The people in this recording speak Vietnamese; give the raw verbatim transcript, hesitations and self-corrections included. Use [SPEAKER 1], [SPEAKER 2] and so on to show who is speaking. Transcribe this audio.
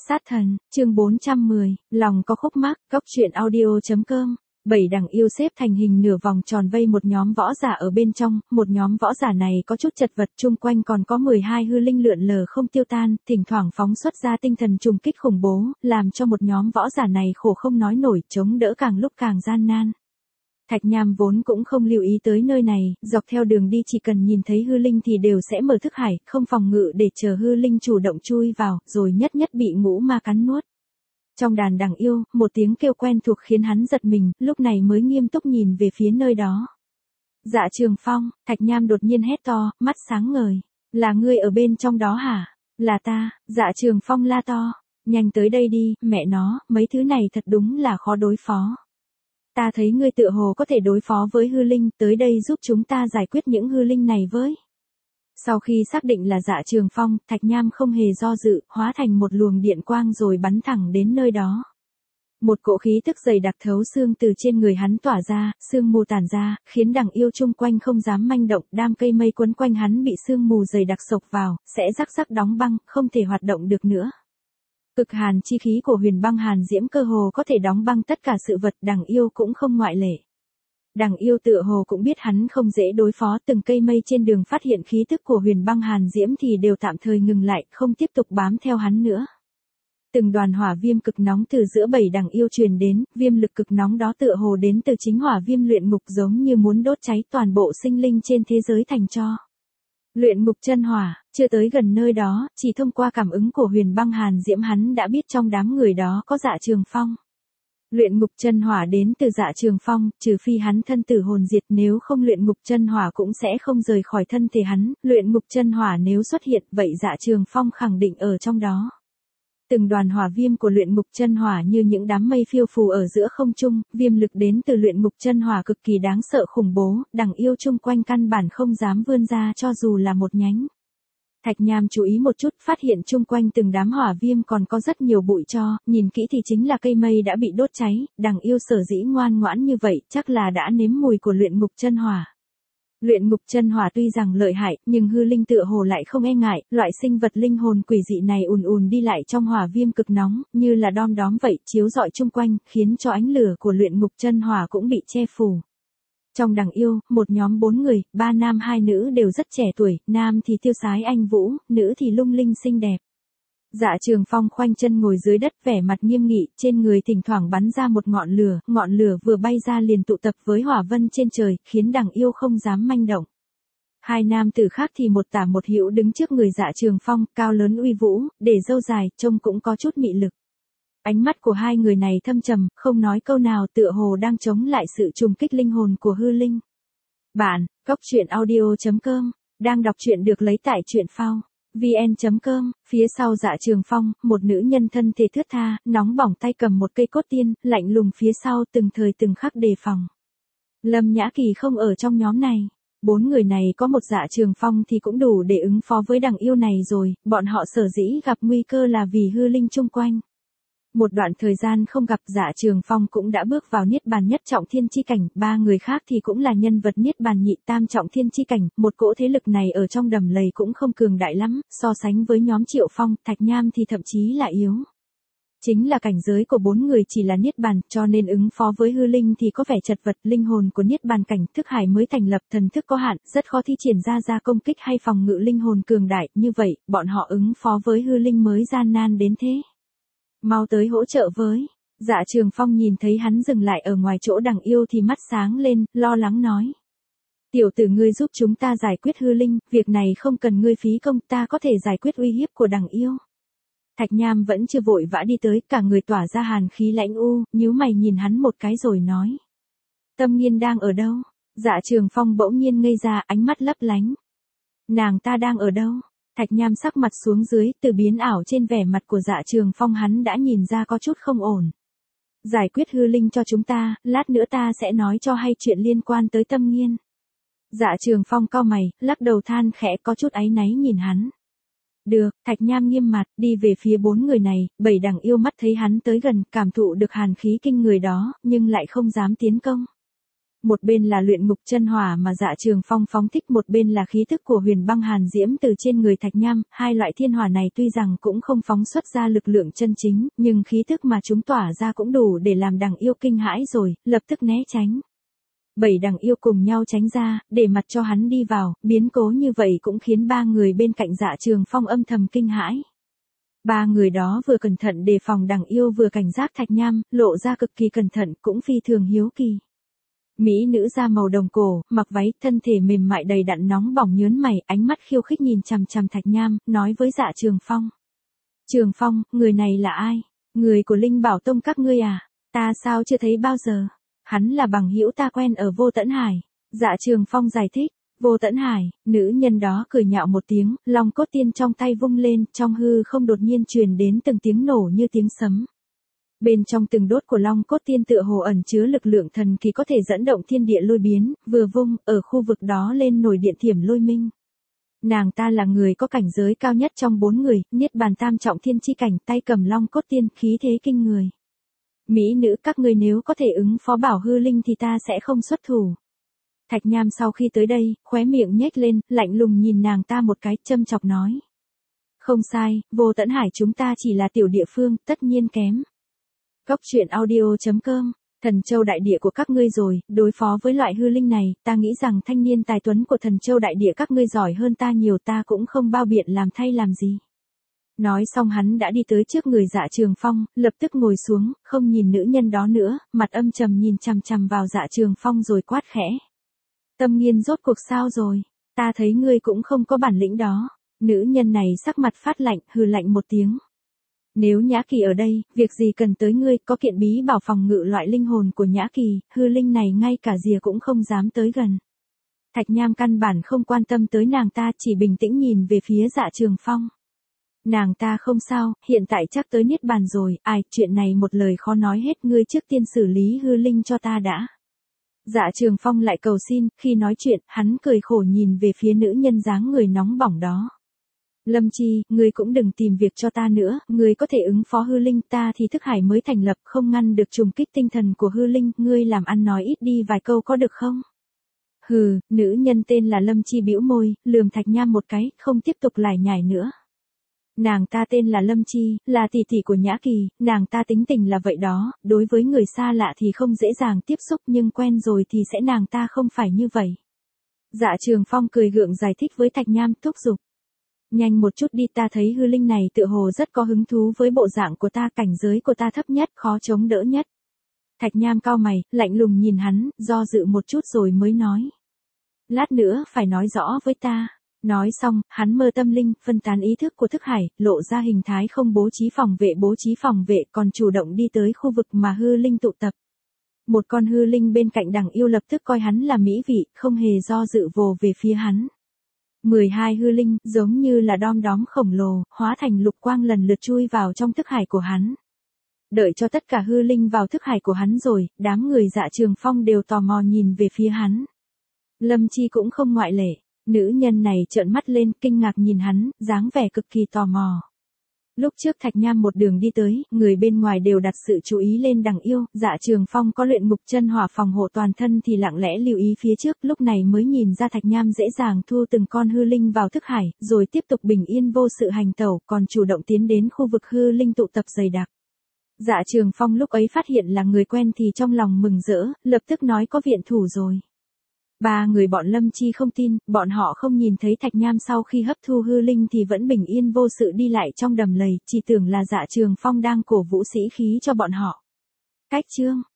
[SPEAKER 1] Sát thần, chương bốn trăm mười, lòng có khúc mắc, góc truyện audio.com. Bảy đằng yêu xếp thành hình nửa vòng tròn vây một nhóm võ giả ở bên trong, một nhóm võ giả này có chút chật vật, chung quanh còn có mười hai hư linh lượn lờ không tiêu tan, thỉnh thoảng phóng xuất ra tinh thần trùng kích khủng bố, làm cho một nhóm võ giả này khổ không nói nổi, chống đỡ càng lúc càng gian nan. Thạch Nham vốn cũng không lưu ý tới nơi này, dọc theo đường đi chỉ cần nhìn thấy hư linh thì đều sẽ mở thức hải, không phòng ngự để chờ hư linh chủ động chui vào, rồi nhất nhất bị ngũ ma cắn nuốt. Trong đàn đằng yêu, một tiếng kêu quen thuộc khiến hắn giật mình, lúc này mới nghiêm túc nhìn về phía nơi đó. Dạ Trường Phong, Thạch Nham đột nhiên hét to, mắt sáng ngời. Là ngươi ở bên trong đó hả? Là ta, Dạ Trường Phong la to. Nhanh tới đây đi, mẹ nó, mấy thứ này thật đúng là khó đối phó. Ta thấy ngươi tựa hồ có thể đối phó với hư linh, tới đây giúp chúng ta giải quyết những hư linh này với. Sau khi xác định là Dạ Trường Phong, Thạch Nham không hề do dự, hóa thành một luồng điện quang rồi bắn thẳng đến nơi đó. Một cỗ khí tức dày đặc thấu xương từ trên người hắn tỏa ra, sương mù tản ra, khiến đằng yêu chung quanh không dám manh động, đam cây mây quấn quanh hắn bị sương mù dày đặc sộc vào, sẽ rắc rắc đóng băng, không thể hoạt động được nữa. Cực hàn chi khí của huyền băng hàn diễm cơ hồ có thể đóng băng tất cả sự vật, đằng yêu cũng không ngoại lệ. Đằng yêu tựa hồ cũng biết hắn không dễ đối phó, từng cây mây trên đường phát hiện khí tức của huyền băng hàn diễm thì đều tạm thời ngừng lại, không tiếp tục bám theo hắn nữa. Từng đoàn hỏa viêm cực nóng từ giữa bảy đằng yêu truyền đến, viêm lực cực nóng đó tựa hồ đến từ chính hỏa viêm luyện ngục, giống như muốn đốt cháy toàn bộ sinh linh trên thế giới thành tro. Luyện ngục chân hỏa, chưa tới gần nơi đó, chỉ thông qua cảm ứng của huyền băng hàn diễm hắn đã biết trong đám người đó có Dạ Trường Phong. Luyện ngục chân hỏa đến từ Dạ Trường Phong, trừ phi hắn thân tử hồn diệt, nếu không luyện ngục chân hỏa cũng sẽ không rời khỏi thân thể hắn, luyện ngục chân hỏa nếu xuất hiện, vậy Dạ Trường Phong khẳng định ở trong đó. Từng đoàn hỏa viêm của luyện ngục chân hỏa như những đám mây phiêu phù ở giữa không trung, viêm lực đến từ luyện ngục chân hỏa cực kỳ đáng sợ khủng bố, đằng yêu chung quanh căn bản không dám vươn ra cho dù là một nhánh. Thạch Nham chú ý một chút, phát hiện chung quanh từng đám hỏa viêm còn có rất nhiều bụi tro, nhìn kỹ thì chính là cây mây đã bị đốt cháy, đằng yêu sở dĩ ngoan ngoãn như vậy, chắc là đã nếm mùi của luyện ngục chân hỏa. Luyện ngục chân hỏa tuy rằng lợi hại, nhưng hư linh tựa hồ lại không e ngại, loại sinh vật linh hồn quỷ dị này ùn ùn đi lại trong hỏa viêm cực nóng, như là đom đóm vậy, chiếu rọi chung quanh, khiến cho ánh lửa của luyện ngục chân hỏa cũng bị che phủ. Trong đằng yêu, một nhóm bốn người, ba nam hai nữ đều rất trẻ tuổi, nam thì tiêu sái anh vũ, nữ thì lung linh xinh đẹp. Dạ Trường Phong khoanh chân ngồi dưới đất, vẻ mặt nghiêm nghị, trên người thỉnh thoảng bắn ra một ngọn lửa, ngọn lửa vừa bay ra liền tụ tập với hỏa vân trên trời, khiến đằng yêu không dám manh động. Hai nam tử khác thì một tả một hữu đứng trước người Dạ Trường Phong, cao lớn uy vũ, để râu dài, trông cũng có chút mị lực. Ánh mắt của hai người này thâm trầm, không nói câu nào, tựa hồ đang chống lại sự trùng kích linh hồn của hư linh. Bạn, góc truyện audio.com, đang đọc truyện được lấy tại truyện phao. vn chấm com, phía sau Dạ Trường Phong, một nữ nhân thân thể thướt tha, nóng bỏng tay cầm một cây cốt tiên, lạnh lùng phía sau từng thời từng khắc đề phòng. Lâm Nhã Kỳ không ở trong nhóm này. Bốn người này có một Dạ Trường Phong thì cũng đủ để ứng phó với đằng yêu này rồi, bọn họ sở dĩ gặp nguy cơ là vì hư linh chung quanh. Một đoạn thời gian không gặp, Dạ Trường Phong cũng đã bước vào niết bàn nhất trọng thiên chi cảnh, ba người khác thì cũng là nhân vật niết bàn nhị tam trọng thiên chi cảnh, một cỗ thế lực này ở trong đầm lầy cũng không cường đại lắm, so sánh với nhóm Triệu Phong, Thạch Nham thì thậm chí là yếu. Chính là cảnh giới của bốn người chỉ là niết bàn, cho nên ứng phó với hư linh thì có vẻ chật vật, linh hồn của niết bàn cảnh, thức hải mới thành lập, thần thức có hạn, rất khó thi triển ra ra công kích hay phòng ngự linh hồn cường đại, như vậy, bọn họ ứng phó với hư linh mới gian nan đến thế. Mau tới hỗ trợ với. Dạ Trường Phong nhìn thấy hắn dừng lại ở ngoài chỗ đằng yêu thì mắt sáng lên, lo lắng nói. Tiểu tử ngươi giúp chúng ta giải quyết hư linh, việc này không cần ngươi phí công, ta có thể giải quyết uy hiếp của đằng yêu. Thạch Nham vẫn chưa vội vã đi tới, cả người tỏa ra hàn khí lãnh u, nhíu mày nhìn hắn một cái rồi nói. Tâm Nghiên đang ở đâu? Dạ Trường Phong bỗng nhiên ngây ra, ánh mắt lấp lánh. Nàng ta đang ở đâu? Thạch Nham sắc mặt xuống dưới, từ biến ảo trên vẻ mặt của Dạ Trường Phong hắn đã nhìn ra có chút không ổn. Giải quyết hư linh cho chúng ta, lát nữa ta sẽ nói cho hay chuyện liên quan tới Tâm Nghiên. Dạ Trường Phong cau mày, lắc đầu than khẽ, có chút áy náy nhìn hắn. Được, Thạch Nham nghiêm mặt, đi về phía bốn người này, bảy đằng yêu mắt thấy hắn tới gần, cảm thụ được hàn khí kinh người đó, nhưng lại không dám tiến công. Một bên là luyện ngục chân hỏa mà Dạ Trường Phong phóng thích, một bên là khí tức của huyền băng hàn diễm từ trên người Thạch Nham, hai loại thiên hỏa này tuy rằng cũng không phóng xuất ra lực lượng chân chính, nhưng khí tức mà chúng tỏa ra cũng đủ để làm đằng yêu kinh hãi rồi, lập tức né tránh. Bảy đằng yêu cùng nhau tránh ra, để mặt cho hắn đi vào, biến cố như vậy cũng khiến ba người bên cạnh Dạ Trường Phong âm thầm kinh hãi. Ba người đó vừa cẩn thận đề phòng đằng yêu vừa cảnh giác Thạch Nham, lộ ra cực kỳ cẩn thận, cũng phi thường hiếu kỳ. Mỹ nữ da màu đồng cổ, mặc váy, thân thể mềm mại đầy đặn nóng bỏng nhớn mày, ánh mắt khiêu khích nhìn chằm chằm Thạch Nham, nói với Dạ Trường Phong. Trường Phong, người này là ai? Người của Linh Bảo Tông các ngươi à? Ta sao chưa thấy bao giờ? Hắn là bằng hữu ta quen ở Vô Tẫn Hải. Dạ Trường Phong giải thích. Vô Tẫn Hải, nữ nhân đó cười nhạo một tiếng, long cốt tiên trong tay vung lên, trong hư không đột nhiên truyền đến từng tiếng nổ như tiếng sấm. Bên trong từng đốt của long cốt tiên tựa hồ ẩn chứa lực lượng thần kỳ có thể dẫn động thiên địa lôi biến, vừa vung, ở khu vực đó lên nổi điện thiểm lôi minh. Nàng ta là người có cảnh giới cao nhất trong bốn người, niết bàn tam trọng thiên chi cảnh, tay cầm long cốt tiên, khí thế kinh người. Mỹ nữ các ngươi nếu có thể ứng phó Bảo Hư Linh thì ta sẽ không xuất thủ. Thạch Nham sau khi tới đây, khóe miệng nhếch lên, lạnh lùng nhìn nàng ta một cái, châm chọc nói. Không sai, Vô Tẫn Hải chúng ta chỉ là tiểu địa phương, tất nhiên kém. Cốc truyện audio chấm com, Thần Châu Đại Địa của các ngươi rồi, đối phó với loại hư linh này, ta nghĩ rằng thanh niên tài tuấn của Thần Châu Đại Địa các ngươi giỏi hơn ta nhiều, ta cũng không bao biện làm thay làm gì. Nói xong hắn đã đi tới trước người Dạ Trường Phong, lập tức ngồi xuống, không nhìn nữ nhân đó nữa, mặt âm trầm nhìn chằm chằm vào Dạ Trường Phong rồi quát khẽ. Tâm Nghiên rốt cuộc sao rồi? Ta thấy ngươi cũng không có bản lĩnh đó. Nữ nhân này sắc mặt phát lạnh, hừ lạnh một tiếng. Nếu Nhã Kỳ ở đây, việc gì cần tới ngươi, có kiện bí bảo phòng ngự loại linh hồn của Nhã Kỳ, hư linh này ngay cả rìa cũng không dám tới gần. Thạch Nham căn bản không quan tâm tới nàng ta, chỉ bình tĩnh nhìn về phía Dạ Trường Phong. Nàng ta không sao, hiện tại chắc tới niết bàn rồi, ai, chuyện này một lời khó nói hết, ngươi trước tiên xử lý hư linh cho ta đã. Dạ Trường Phong lại cầu xin, khi nói chuyện, hắn cười khổ nhìn về phía nữ nhân dáng người nóng bỏng đó. Lâm Chi, ngươi cũng đừng tìm việc cho ta nữa, ngươi có thể ứng phó hư linh, ta thì thức hải mới thành lập, không ngăn được trùng kích tinh thần của hư linh, ngươi làm ăn nói ít đi vài câu có được không? Hừ, nữ nhân tên là Lâm Chi bĩu môi, lườm Thạch Nham một cái, không tiếp tục lải nhải nữa. Nàng ta tên là Lâm Chi, là tỷ tỷ của Nhã Kỳ, nàng ta tính tình là vậy đó, đối với người xa lạ thì không dễ dàng tiếp xúc nhưng quen rồi thì sẽ nàng ta không phải như vậy. Dạ Trường Phong cười gượng giải thích với Thạch Nham, thúc giục. Nhanh một chút đi, ta thấy hư linh này tựa hồ rất có hứng thú với bộ dạng của ta, cảnh giới của ta thấp nhất, khó chống đỡ nhất. Thạch Nham cau mày, lạnh lùng nhìn hắn, do dự một chút rồi mới nói. Lát nữa phải nói rõ với ta. Nói xong, hắn mơ tâm linh, phân tán ý thức của thức hải, lộ ra hình thái không bố trí phòng vệ bố trí phòng vệ còn chủ động đi tới khu vực mà hư linh tụ tập. Một con hư linh bên cạnh đằng yêu lập tức coi hắn là mỹ vị, không hề do dự vồ về phía hắn. mười hai hư linh, giống như là đom đóm khổng lồ, hóa thành lục quang lần lượt chui vào trong thức hải của hắn. Đợi cho tất cả hư linh vào thức hải của hắn rồi, đám người Dạ Trường Phong đều tò mò nhìn về phía hắn. Lâm Chi cũng không ngoại lệ. Nữ nhân này trợn mắt lên, kinh ngạc nhìn hắn, dáng vẻ cực kỳ tò mò. Lúc trước Thạch Nham một đường đi tới, người bên ngoài đều đặt sự chú ý lên đằng yêu, Dạ Trường Phong có luyện ngục chân hỏa phòng hộ toàn thân thì lặng lẽ lưu ý phía trước, lúc này mới nhìn ra Thạch Nham dễ dàng thu từng con hư linh vào thức hải, rồi tiếp tục bình yên vô sự hành tẩu, còn chủ động tiến đến khu vực hư linh tụ tập dày đặc. Dạ Trường Phong lúc ấy phát hiện là người quen thì trong lòng mừng rỡ, lập tức nói có viện thủ rồi. Ba người bọn Lâm Chi không tin, bọn họ không nhìn thấy Thạch Nham sau khi hấp thu hư linh thì vẫn bình yên vô sự đi lại trong đầm lầy, chỉ tưởng là Dạ Trường Phong đang cổ vũ sĩ khí cho bọn họ. Cách chương